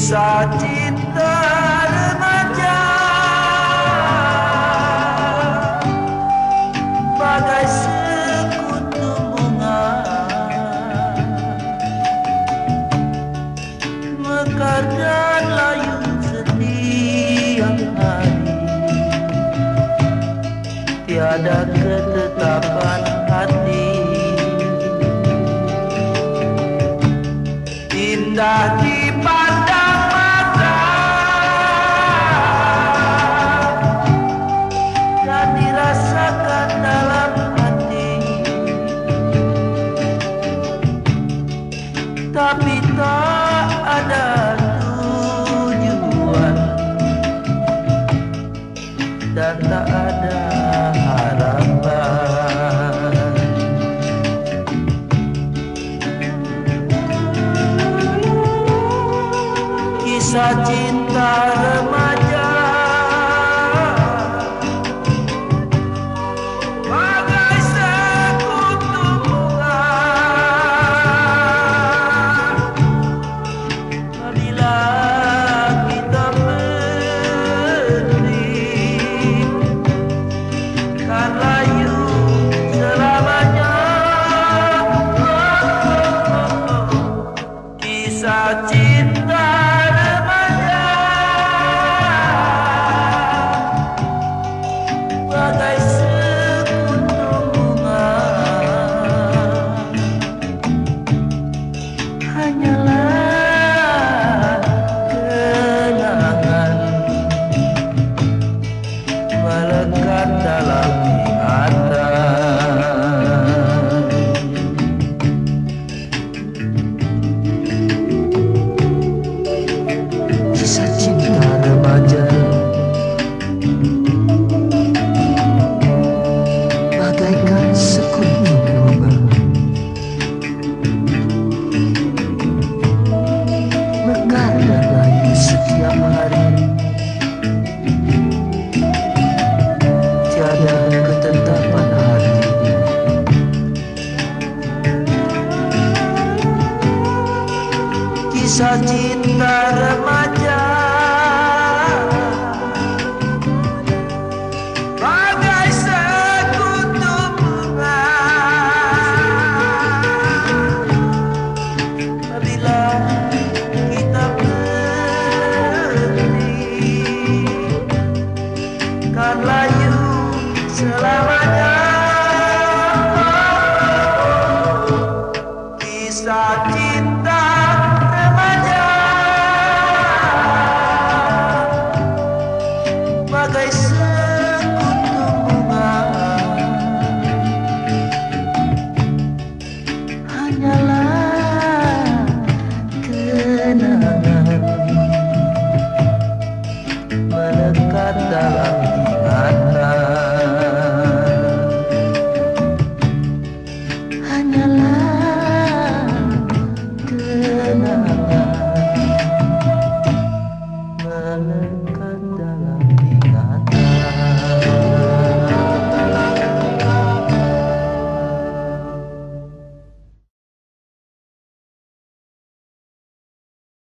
Kisah cinta remaja bagai sekutu bunga mekar dan layu setiap hari. Tiada ketetapan hati, indah dipandang mata dan dirasakan dalam hati, tapi tak ada tujuan dan tak ada harapan. Kisah cinta remaja bagai sekutu bunga apabila kita berdiri kan layu selamanya. Kisah cinta bagai sekutu bunga hanyalah kenangan melekat dalam ingatan. Kisah cinta remaja bagaikan sekutu bunga mekar dan layu setiap hari. Tiada ketetapan hati, kisah cinta remaja